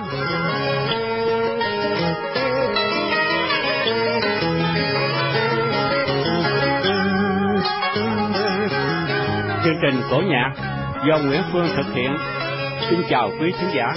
Chương trình cổ nhạc do Nguyễn Phương thực hiện. Xin chào quý khán giả.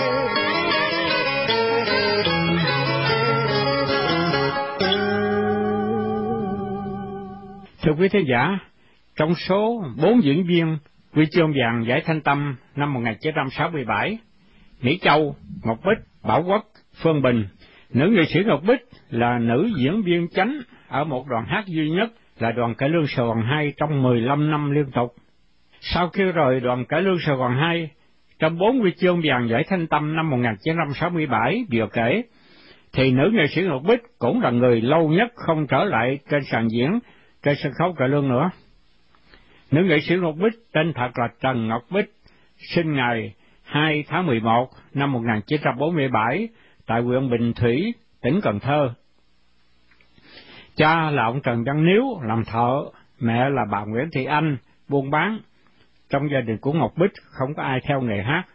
Thưa quý khán giả, trong số 4 diễn viên huy chương vàng giải Thanh Tâm năm 1967, Mỹ Châu, Ngọc Bích, Bảo Quốc, Phương Bình, nữ nghệ sĩ Ngọc Bích là nữ diễn viên chính ở một đoàn hát duy nhất là đoàn cải lương Sài Gòn 2 trong 15 năm liên tục. Sau khi rời đoàn cải lương Sài Gòn 2, trong 4 huy chương vàng giải Thanh Tâm năm 1967 vừa kể, thì nữ nghệ sĩ Ngọc Bích cũng là người lâu nhất không trở lại trên sàn diễn trên sân khấu cải lương nữa. Nữ nghệ sĩ Ngọc Bích tên thật là Trần Ngọc Bích, sinh ngày 2 tháng 11 năm 1947 tại huyện Bình Thủy, tỉnh Cần Thơ. Cha là ông Trần Văn Níu, làm thợ, mẹ là bà Nguyễn Thị Anh, buôn bán. Trong gia đình của Ngọc Bích không có ai theo nghề hát.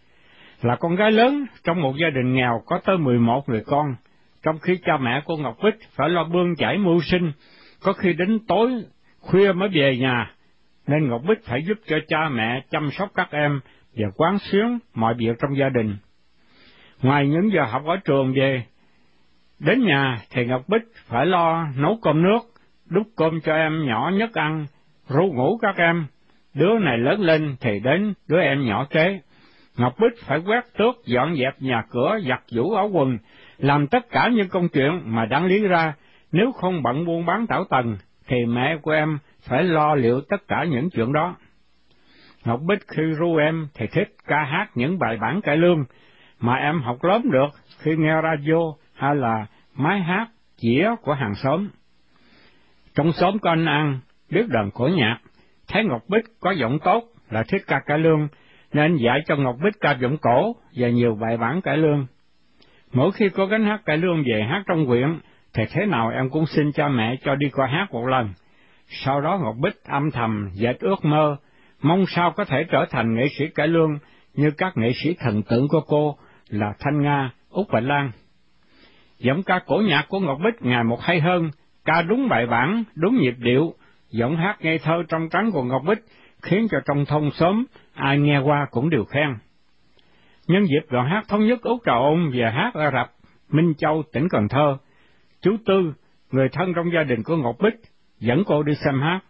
Là con gái lớn trong một gia đình nghèo có tới 11 người con, trong khi cha mẹ của Ngọc Bích phải lo bươn chải mưu sinh, có khi đến tối khuya mới về nhà, nên Ngọc Bích phải giúp cho cha mẹ chăm sóc các em và quán xuyến mọi việc trong gia đình. Ngoài những giờ học ở trường về, đến nhà thì Ngọc Bích phải lo nấu cơm nước, đút cơm cho em nhỏ nhất ăn, ru ngủ các em. Đứa này lớn lên thì đến đứa em nhỏ kế. Ngọc Bích phải quét tước, dọn dẹp nhà cửa, giặt giũ áo quần, làm tất cả những công chuyện mà đáng lý ra nếu không bận buôn bán tảo tần thì mẹ của em phải lo liệu tất cả những chuyện đó. Ngọc Bích khi ru em thì thích ca hát những bài bản cải lương mà em học lớn được khi nghe radio hay là máy hát chĩa của hàng xóm. Trong xóm có anh An biết đờn cổ nhạc, thấy Ngọc Bích có giọng tốt là thích ca cải lương, nên dạy cho Ngọc Bích ca giọng cổ và nhiều bài bản cải lương. Mỗi khi có gánh hát cải lương về hát trong huyện, thì thế nào em cũng xin cha mẹ cho đi qua hát một lần. Sau đó Ngọc Bích âm thầm dệt ước mơ, mong sao có thể trở thành nghệ sĩ cải lương như các nghệ sĩ thần tượng của cô là Thanh Nga, Út Bạch Lan. Giọng ca cổ nhạc của Ngọc Bích ngày một hay hơn, ca đúng bài bản, đúng nhịp điệu. Giọng hát ngây thơ trong trắng của Ngọc Bích khiến cho trong thôn xóm ai nghe qua cũng đều khen. Nhân dịp đoàn hát thống nhất Út Trà Ôn và hát ở rạp Minh Châu, tỉnh Cần Thơ, chú Tư, người thân trong gia đình của Ngọc Bích, dẫn cô đi xem hát.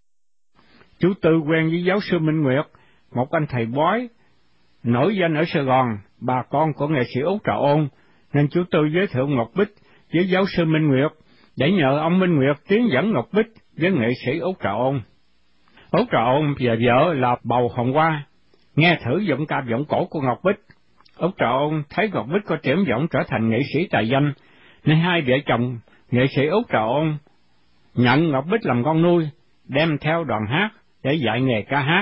Chú Tư quen với giáo sư Minh Nguyệt, một anh thầy bói nổi danh ở Sài Gòn, bà con của nghệ sĩ Út Trà Ôn, nên chú Tư giới thiệu Ngọc Bích với giáo sư Minh Nguyệt để nhờ ông Minh Nguyệt tiến dẫn Ngọc Bích với nghệ sĩ Út Trà Ôn. Út Trà Ôn và vợ là Bầu Hồng Hoa nghe thử giọng ca giọng cổ của Ngọc Bích. Út Trà Ôn thấy Ngọc Bích có triển vọng trở thành nghệ sĩ tài danh, nên hai vợ chồng nghệ sĩ Út Trà Ôn nhận Ngọc Bích làm con nuôi, đem theo đoàn hát để dạy nghề ca hát.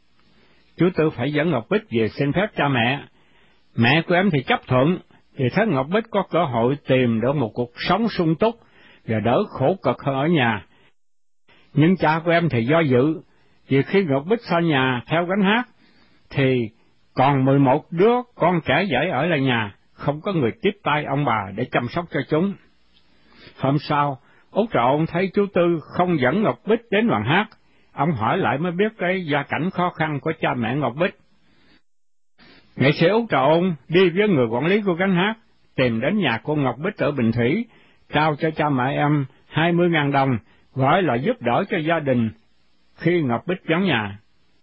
Chú Tư phải dẫn Ngọc Bích về xin phép cha mẹ. Mẹ của em thì chấp thuận, thì thấy Ngọc Bích có cơ hội tìm được một cuộc sống sung túc và đỡ khổ cực hơn ở nhà. Nhưng cha của em thì do dự, vì khi Ngọc Bích xa nhà theo gánh hát, thì còn 11 đứa con trẻ dễ ở lại nhà, không có người tiếp tay ông bà để chăm sóc cho chúng. Hôm sau, Út Trà Ôn thấy chú Tư không dẫn Ngọc Bích đến đoàn hát, ông hỏi lại mới biết cái gia cảnh khó khăn của cha mẹ Ngọc Bích. Nghệ sĩ Út Trà Ôn đi với người quản lý của gánh hát, tìm đến nhà cô Ngọc Bích ở Bình Thủy, trao cho cha mẹ em 20.000 đồng, gọi là giúp đỡ cho gia đình khi Ngọc Bích vắng nhà.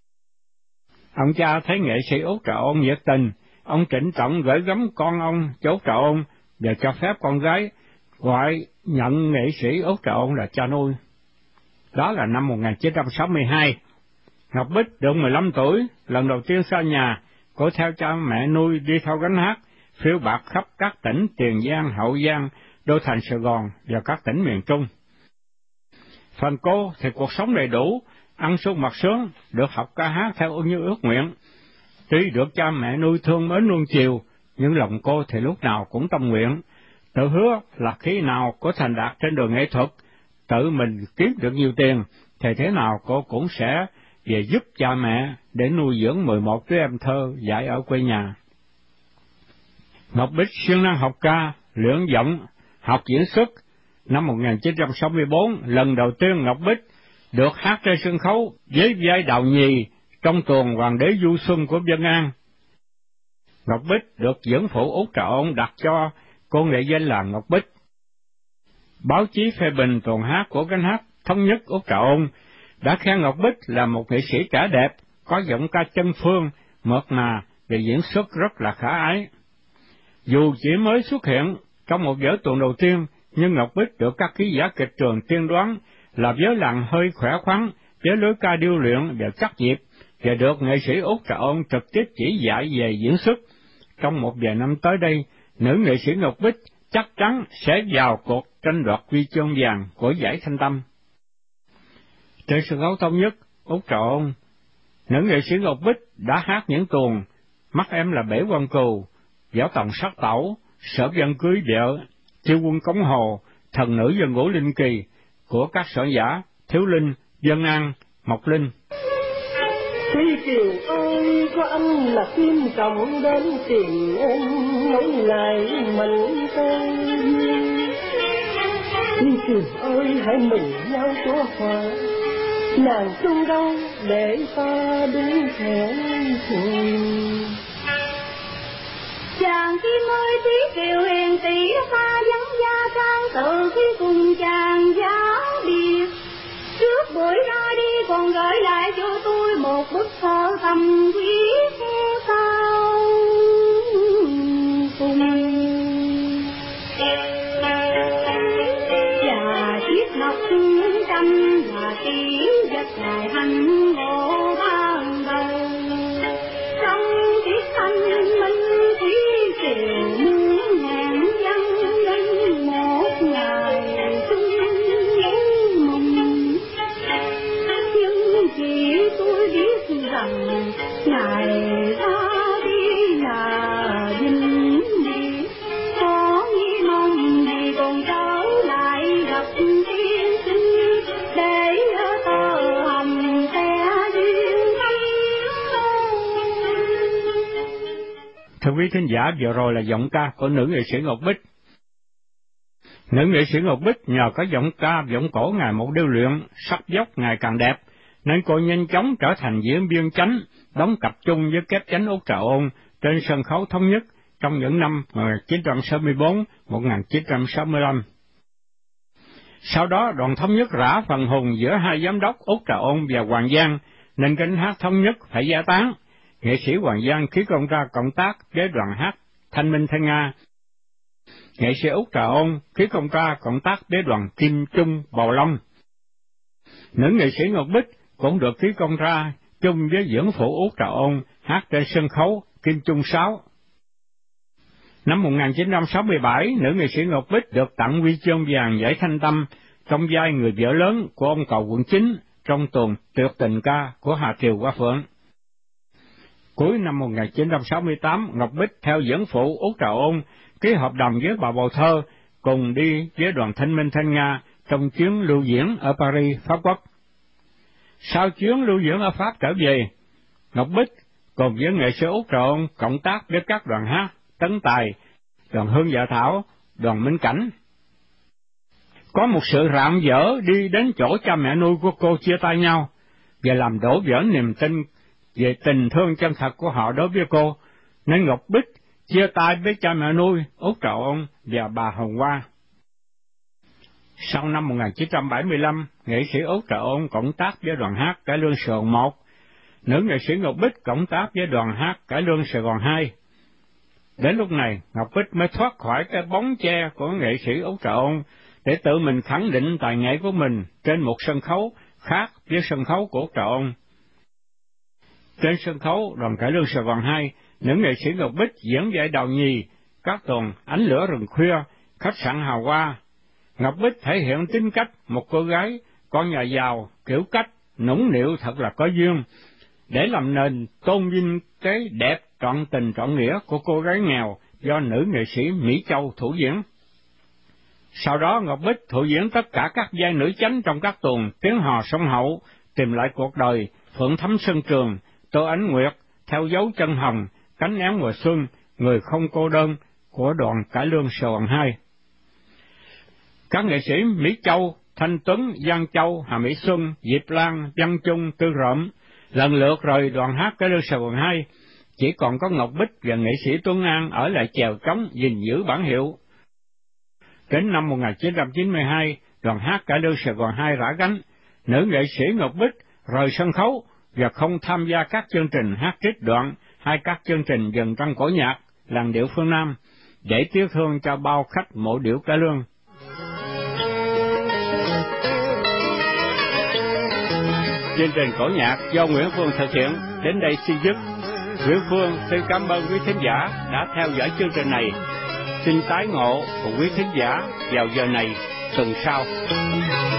Ông cha thấy nghệ sĩ Út Trà Ôn nhiệt tình, ông trịnh trọng gửi gắm con ông cho Út Trà Ôn và cho phép con gái gọi nhận nghệ sĩ Út Trà Ôn là cha nuôi. Đó là năm 1962. Ngọc Bích được 15 tuổi, lần đầu tiên xa nhà, cô theo cha mẹ nuôi đi theo gánh hát, phiêu bạt khắp các tỉnh Tiền Giang, Hậu Giang, đô thành Sài Gòn và các tỉnh miền Trung. Phần cô thì cuộc sống đầy đủ, ăn sung mặc sướng, được học ca hát theo như ước nguyện. Tuy được cha mẹ nuôi thương mến nuông chiều, nhưng lòng cô thì lúc nào cũng tâm nguyện, tự hứa là khi nào có thành đạt trên đường nghệ thuật, tự mình kiếm được nhiều tiền, thì thế nào cô cũng sẽ về giúp cha mẹ để nuôi dưỡng 11 đứa em thơ dạy ở quê nhà. Ngọc Bích siêng năng học ca, luyện giọng, học diễn xuất. Năm 1964, lần đầu tiên Ngọc Bích được hát trên sân khấu với vai Đào Nhì trong tuồng Hoàng đế du xuân của Vân An. Ngọc Bích được dưỡng phụ Út Trà Ôn đặt cho cô nghệ danh là Ngọc Bích. Báo chí phê bình tuồng hát của cánh hát Thống Nhất Út Trà Ôn đã khen Ngọc Bích là một nghệ sĩ trẻ đẹp, có giọng ca chân phương, mượt mà và diễn xuất rất là khả ái. Dù chỉ mới xuất hiện trong một vở tuồng đầu tiên, nhưng Ngọc Bích được các ký giả kịch trường tiên đoán là vớ làng hơi khỏe khoắn, với lối ca điêu luyện và chắc nhịp, và được nghệ sĩ Út Trà Ôn trực tiếp chỉ dạy về diễn xuất. Trong một vài năm tới đây, nữ nghệ sĩ Ngọc Bích chắc chắn sẽ vào cuộc tranh đoạt huy chương vàng của giải Thanh Tâm. Trên sân khấu Thống Nhất Út Trà Ôn, nữ nghệ sĩ Ngọc Bích đã hát những tuồng Mắt Em Là Bể Quan Cừu, Võ Tòng Sát Tẩu, Sở Dân Cưới Vợ, Chiêu Quân Cống Hồ, Thần Nữ Dân Ngũ Linh Kỳ của các soạn giả Thiếu Linh, Vân An, Mộc Linh. Tuy Kiều ơi, có anh là kim cộng đến tìm em, nói lại mình tôi. Tuy Kiều ơi, hãy mừng nhau chúa hòa, nàng chung đâu để ta đứng hẹn cùng. Chàng Kim ơi, tí Kiều hiền tỷ ta vắng gia trang, từ khi cùng chàng giáo biệt. Trước buổi ra đi còn gửi lại cho tôi một bức thơ thầm viết sao cùng. Và chiếc ngọc trăm và tiếng giật lại hạnh ngộ ban đầu. Trong chiếc thanh minh thủy triều muốn hẹn dân đến một ngày chung mộng. Nhưng chỉ tôi biết rằng ngày ra đi là vinh biệt, có nghĩ mong gì còn trở lại gặp tiên sinh để tơ hồng té duyên thắm. Thưa quý thính giả, vừa rồi là giọng ca của nữ nghệ sĩ Ngọc Bích. Nữ nghệ sĩ Ngọc Bích nhờ có giọng ca, giọng cổ ngày một điêu luyện, sắc dốc ngày càng đẹp, nên cô nhanh chóng trở thành diễn viên chánh, đóng cặp chung với kép chánh Út Trà Ôn trên sân khấu Thống Nhất trong những năm 1964-1965. Sau đó, đoàn Thống Nhất rã phần hùng giữa hai giám đốc Út Trà Ôn và Hoàng Giang, nên cánh hát Thống Nhất phải giải tán. Nghệ sĩ Hoàng Giang ký công ra cộng tác với đoàn hát Thanh Minh Thanh Nga. Nghệ sĩ Út Trà Ôn ký công ra cộng tác với đoàn Kim Trung Bầu Long. Nữ nghệ sĩ Ngọc Bích cũng được ký công ra chung với dưỡng phụ Út Trà Ôn hát trên sân khấu Kim Trung 6. Năm 1967, nữ nghệ sĩ Ngọc Bích được tặng huy chương vàng giải Thanh Tâm trong vai người vợ lớn của ông Cầu Quận 9 trong tuồng Tuyệt Tình Ca của Hà Kiều Hoa Phượng. Cuối năm 1968, Ngọc Bích theo dưỡng phụ Út Trà Ôn ký hợp đồng với bà Bầu Thơ cùng đi với đoàn Thanh Minh Thanh Nga trong chuyến lưu diễn ở Paris, Pháp Quốc. Sau chuyến lưu diễn ở Pháp trở về, Ngọc Bích cùng với nghệ sĩ Út Trà Ôn cộng tác với các đoàn hát Tấn Tài, đoàn Hương Dạ Thảo, đoàn Minh Cảnh. Có một sự rạng rỡ đi đến chỗ cha mẹ nuôi của cô chia tay nhau, và làm đổ vỡ niềm tin về tình thương chân thật của họ đối với cô, nên Ngọc Bích chia tay với cha mẹ nuôi Út Trà Ôn và bà Hồng Hoa. Sau năm 1975, nghệ sĩ Út Trà Ôn cộng tác với đoàn hát Cải Lương Sài Gòn 1, nữ nghệ sĩ Ngọc Bích cộng tác với đoàn hát Cải Lương Sài Gòn 2. Đến lúc này, Ngọc Bích mới thoát khỏi cái bóng che của nghệ sĩ Út Trà Ôn để tự mình khẳng định tài nghệ của mình trên một sân khấu khác với sân khấu của Út Trà Ôn. Trên sân khấu đoàn Cải Lương Sài Gòn 2, nữ nghệ sĩ Ngọc Bích diễn vai Đào Nhì, các tuồng Ánh Lửa Rừng Khuya, Khách Sạn Hào Hoa. Ngọc Bích thể hiện tính cách một cô gái con nhà giàu, kiểu cách, nũng nịu thật là có duyên, để làm nền tôn vinh cái đẹp trọn tình trọn nghĩa của cô gái nghèo do nữ nghệ sĩ Mỹ Châu thủ diễn. Sau đó Ngọc Bích thủ diễn tất cả các vai nữ chánh trong các tuồng Tiếng Hò Sông Hậu, Tìm Lại Cuộc Đời, Phượng Thắm Sân Trường, Tô Ánh Nguyệt, Theo Dấu Chân Hồng, Cánh Én Mùa Xuân, Người Không Cô Đơn, của đoàn cải lương Sài Gòn 2. Các nghệ sĩ Mỹ Châu, Thanh Tuấn, Giang Châu, Hà Mỹ Xuân, Diệp Lan, Văn Trung, Tư Rộm lần lượt rời đoàn hát cải lương Sài Gòn 2, chỉ còn có Ngọc Bích và nghệ sĩ Tuấn An ở lại chèo trống gìn giữ bản hiệu. Đến năm 1992, đoàn hát cải lương Sài Gòn 2 rã gánh, nữ nghệ sĩ Ngọc Bích rời sân khấu và không tham gia các chương trình hát trích đoạn hay các chương trình dần tăng cổ nhạc, làn điệu phương Nam, để tiếc thương cho bao khách mộ điệu cải lương. Chương trình cổ nhạc do Nguyễn Phương thực hiện đến đây xin dứt. Nguyễn Phương xin cảm ơn quý thính giả đã theo dõi chương trình này. Xin tái ngộ cùng quý thính giả vào giờ này tuần sau.